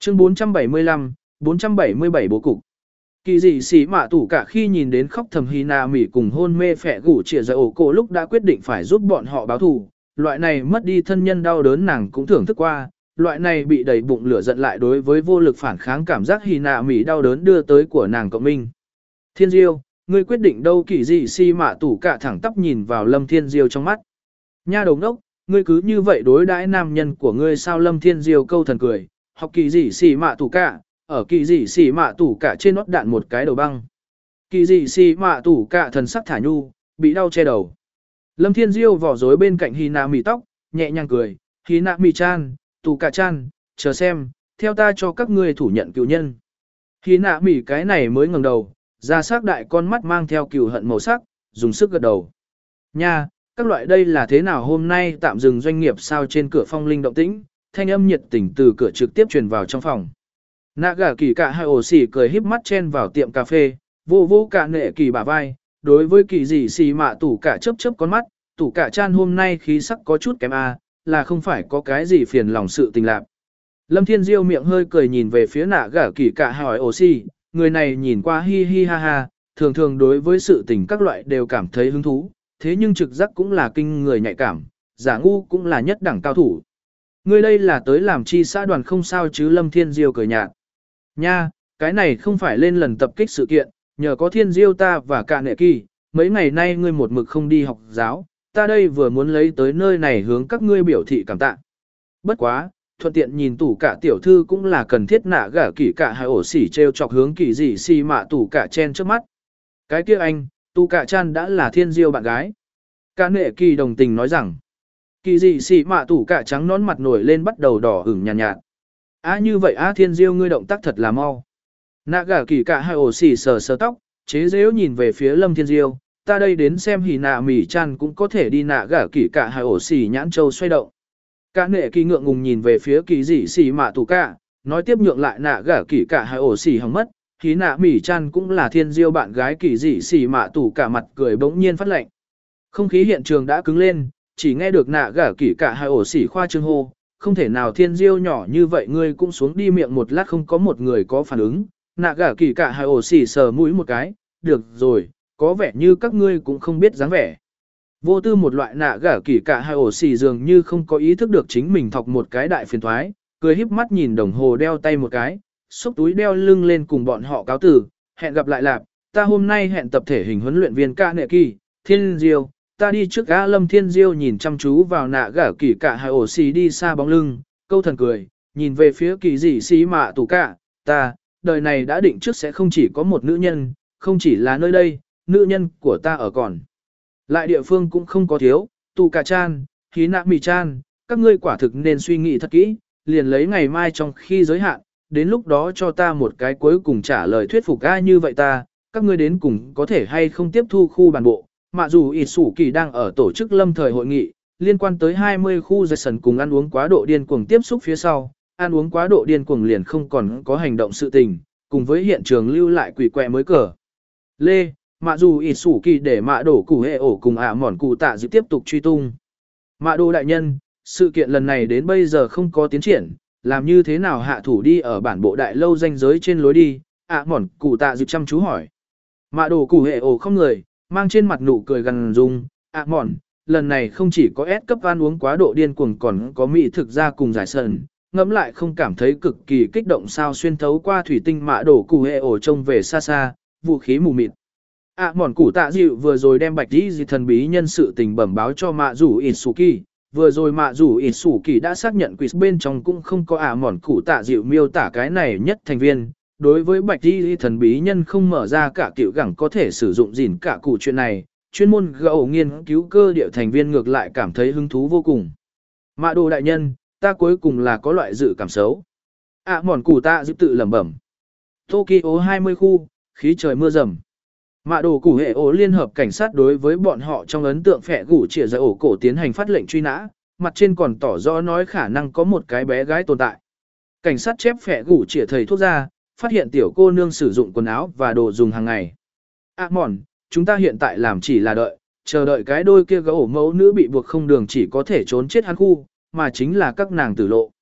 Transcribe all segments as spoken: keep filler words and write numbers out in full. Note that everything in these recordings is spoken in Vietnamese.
Chương bốn trăm bảy mươi lăm, bốn trăm bảy mươi bảy bố cục. Kỳ dị sĩ mạ tủ cả khi nhìn đến khóc thầm Hina Mỉ cùng hôn mê phệ gủ trịa ra ổ cổ lúc đã quyết định phải giúp bọn họ báo thù. Loại này mất đi thân nhân đau đớn nàng cũng thưởng thức qua, loại này bị đầy bụng lửa giận lại đối với vô lực phản kháng cảm giác Hina Mỉ đau đớn đưa tới của nàng cộng minh. Thiên Diêu, ngươi quyết định đâu? Kỳ dị sĩ mạ tủ cả thẳng tắp nhìn vào Lâm Thiên Diêu trong mắt. Nha đầu ngốc, ngươi cứ như vậy đối đãi nam nhân của ngươi sao? Lâm Thiên Diêu câu thần cười, học kỳ dị sĩ mạ tủ cả. Ở kỳ dị xỉ mạ tủ cả trên nót đạn một cái đầu băng. Kỳ dị xỉ mạ tủ cả thần sắc thả nhu, bị đau che đầu. Lâm Thiên Diêu vỏ rối bên cạnh Hina Mỉ tóc, nhẹ nhàng cười, Hina Mỉ chan, tủ cả chan, chờ xem, theo ta cho các ngươi thủ nhận cựu nhân. Hina Mỉ cái này mới ngẩng đầu, ra sắc đại con mắt mang theo cừu hận màu sắc, dùng sức gật đầu. Nha, các loại đây là thế nào? Hôm nay tạm dừng doanh nghiệp sao? Trên cửa phong linh động tĩnh, thanh âm nhiệt tình từ cửa trực tiếp truyền vào trong phòng. Nạ gà kỳ cả hai ổ xỉ cười híp mắt chen vào tiệm cà phê, vô vô cả nệ kỳ bả vai, đối với kỳ dị xì mạ tủ cả chớp chớp con mắt, tủ cả chan hôm nay khí sắc có chút kém à, là không phải có cái gì phiền lòng sự tình lạc. Lâm Thiên Diêu miệng hơi cười nhìn về phía nạ gà kỳ cả hỏi ổ xỉ, người này nhìn qua hi hi ha ha, thường thường đối với sự tình các loại đều cảm thấy hứng thú, thế nhưng trực giác cũng là kinh người nhạy cảm, giả ngu cũng là nhất đẳng cao thủ. Người đây là tới làm chi xã đoàn không sao chứ? Lâm Thiên Diêu cười nhạt. Nha, cái này không phải lên lần tập kích sự kiện, nhờ có Thiên Diêu ta và cả nệ kỳ, mấy ngày nay ngươi một mực không đi học giáo, ta đây vừa muốn lấy tới nơi này hướng các ngươi biểu thị cảm tạ. Bất quá, thuận tiện nhìn tủ cả tiểu thư cũng là cần thiết. Nạ gả kỳ cả hai ổ xỉ treo chọc hướng kỳ dị xì mạ tủ cả chen trước mắt. Cái kia anh, tủ cả chan đã là Thiên Diêu bạn gái. Cả nệ kỳ đồng tình nói rằng, kỳ dị xì mạ tủ cả trắng nón mặt nổi lên bắt đầu đỏ ửng nhàn nhạt, nhạt. Á như vậy á? Thiên Diêu ngươi động tác thật là mau. Nạ gà kỳ cả hai ổ xỉ sờ sờ tóc, chế giễu nhìn về phía Lâm Thiên Diêu, ta đây đến xem Hina Mỉ chan cũng có thể đi. Nạ gà kỳ cả hai ổ xỉ nhãn châu xoay động. Cả nệ kỳ ngượng ngùng nhìn về phía kỳ dị xỉ mạ tủ cả, nói tiếp nhượng lại nạ gà kỳ cả hai ổ xỉ hỏng mất. Hina Mỉ chan cũng là Thiên Diêu bạn gái. Kỳ dị xỉ mạ tủ cả mặt cười bỗng nhiên phát lạnh. Không khí hiện trường đã cứng lên, chỉ nghe được nạ gà kỳ cả hai ổ xỉ khoa trương hô. Không thể nào? Thiên Diêu nhỏ như vậy ngươi cũng xuống đi. Miệng một lát không có một người có phản ứng, nạ gả kỳ cả hai ổ xỉ sờ mũi một cái, được rồi, có vẻ như các ngươi cũng không biết dáng vẻ. Vô tư một loại. Nạ gả kỳ cả hai ổ xỉ dường như không có ý thức được chính mình thọc một cái đại phiền thoái, cười híp mắt nhìn đồng hồ đeo tay một cái, xúc túi đeo lưng lên cùng bọn họ cáo từ, hẹn gặp lại lạp, ta hôm nay hẹn tập thể hình huấn luyện viên ca nệ kỳ, Thiên Diêu. Ta đi trước ga. Lâm Thiên Diêu nhìn chăm chú vào nạ gả kỳ cả hai ổ xỉ đi xa bóng lưng, câu thần cười, nhìn về phía kỳ dị xỉ mạ tủ cả, ta, đời này đã định trước sẽ không chỉ có một nữ nhân, không chỉ là nơi đây, nữ nhân của ta ở còn lại địa phương cũng không có thiếu. Tủ cả chan, Hina Mỉ chan, các ngươi quả thực nên suy nghĩ thật kỹ, liền lấy ngày mai trong khi giới hạn, đến lúc đó cho ta một cái cuối cùng trả lời thuyết phục. Ai như vậy ta, các ngươi đến cùng có thể hay không tiếp thu khu bản bộ. Mạ dù ít sủ kỳ đang ở tổ chức lâm thời hội nghị, liên quan tới hai mươi khu Jackson cùng ăn uống quá độ điên cuồng tiếp xúc phía sau, ăn uống quá độ điên cuồng liền không còn có hành động sự tình, cùng với hiện trường lưu lại quỷ quẹ mới cờ. Lê, mạ dù ít sủ kỳ để mạ đổ củ hệ ổ cùng ạ mòn cụ tạ dự tiếp tục truy tung. Mạ đồ đại nhân, sự kiện lần này đến bây giờ không có tiến triển, làm như thế nào hạ thủ đi ở bản bộ đại lâu danh giới trên lối đi? ạ mòn cụ tạ dự chăm chú hỏi. Mạ đồ củ hệ ổ không người, mang trên mặt nụ cười gần dung, ạ mòn, lần này không chỉ có S cấp ăn uống quá độ điên cuồng còn có mỹ thực ra cùng giải sần, ngẫm lại không cảm thấy cực kỳ kích động sao? Xuyên thấu qua thủy tinh mạ đổ cụ hệ ổ trông về xa xa, vũ khí mù mịt. ạ mòn cụ tạ dịu vừa rồi đem bạch đi gì thần bí nhân sự tình bẩm báo cho mạ rủ Itsuki, vừa rồi mạ rủ Itsuki đã xác nhận quiz bên trong cũng không có ạ mòn cụ tạ dịu miêu tả cái này nhất thành viên. Đối với bạch đi thần bí nhân không mở ra cả kiểu gẳng có thể sử dụng gìn cả cụ chuyện này, chuyên môn gậu nghiên cứu cơ địa thành viên ngược lại cảm thấy hứng thú vô cùng. Mạ đồ đại nhân, ta cuối cùng là có loại dự cảm xấu. ạ mòn cụ tạ dịu tự lẩm bẩm. Tokyo hai mươi khu, khí trời mưa rầm. Mạ đồ cụ hệ ổ liên hợp cảnh sát đối với bọn họ trong ấn tượng phệ gủ chĩa ra ổ cổ tiến hành phát lệnh truy nã, mặt trên còn tỏ rõ nói khả năng có một cái bé gái tồn tại. Cảnh sát chép phệ gủ chĩa thầy thuốc ra, phát hiện tiểu cô nương sử dụng quần áo và đồ dùng hàng ngày. À mòn, chúng ta hiện tại làm chỉ là đợi, chờ đợi cái đôi kia gấu ổ mẫu nữ bị buộc không đường chỉ có thể trốn chết hắn khu, mà chính là các nàng tử lộ.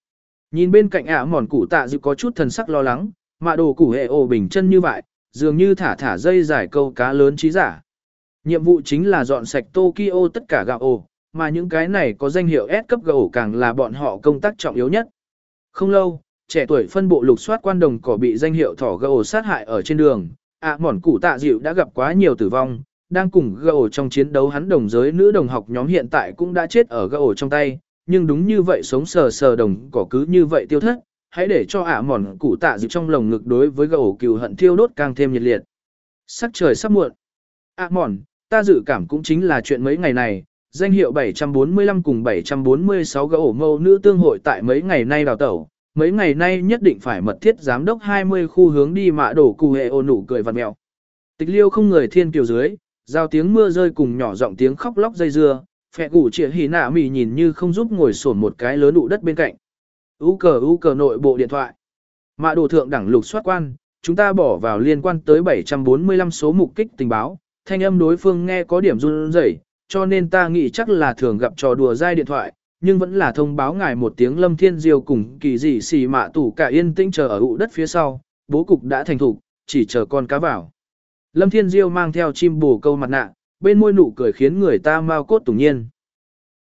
Nhìn bên cạnh ạ mòn cụ tạ dịu có chút thần sắc lo lắng, mạ đồ củ hệ ổ bình chân như vậy, dường như thả thả dây giải câu cá lớn trí giả. Nhiệm vụ chính là dọn sạch Tokyo tất cả gạo ổ, mà những cái này có danh hiệu S cấp gạo ổ càng là bọn họ công tác trọng yếu nhất. Không lâu, trẻ tuổi phân bộ lục soát quan đồng cỏ bị danh hiệu thỏ gạo ổ sát hại ở trên đường, ạ mòn cụ tạ dịu đã gặp quá nhiều tử vong, đang cùng gạo ổ trong chiến đấu hắn đồng giới nữ đồng học nhóm hiện tại cũng đã chết ở gạo ổ trong tay, nhưng đúng như vậy sống sờ sờ đồng cỏ cứ như vậy tiêu thất, hãy để cho ạ mòn cụ tạ dịu trong lồng ngực đối với gạo ổ cừu hận thiêu đốt càng thêm nhiệt liệt. Sắc trời sắp muộn. ạ mòn, ta dự cảm cũng chính là chuyện mấy ngày này, danh hiệu bảy trăm bốn mươi lăm cùng bảy trăm bốn mươi sáu gạo ổ mâu nữ tương hội tại mấy ngày nay đào tẩu, mấy ngày nay nhất định phải mật thiết giám đốc hai mươi khu hướng đi mạ đổ cụ hệ ô nụ cười vặt mèo. Tịch liêu không người thiên kiều dưới, giao tiếng mưa rơi cùng nhỏ giọng tiếng khóc lóc dây dưa, phẹ gủ trịa hỉ nạ mỉ nhìn như không giúp ngồi sổn một cái lớn đụ đất bên cạnh. U cờ u cờ nội bộ điện thoại. Mạ đồ thượng đẳng lục soát quan, chúng ta bỏ vào liên quan tới bảy trăm bốn mươi lăm số mục kích tình báo, thanh âm đối phương nghe có điểm run rẩy, cho nên ta nghĩ chắc là thường gặp trò đùa dai điện thoại, nhưng vẫn là thông báo ngài một tiếng Lâm Thiên Diêu cùng kỳ dị xì mạ tủ cả yên tĩnh chờ ở ụ đất phía sau, bố cục đã thành thục, chỉ chờ con cá vào. Lâm Thiên Diêu mang theo chim bồ câu mặt nạ, bên môi nụ cười khiến người ta mau cốt tủng nhiên.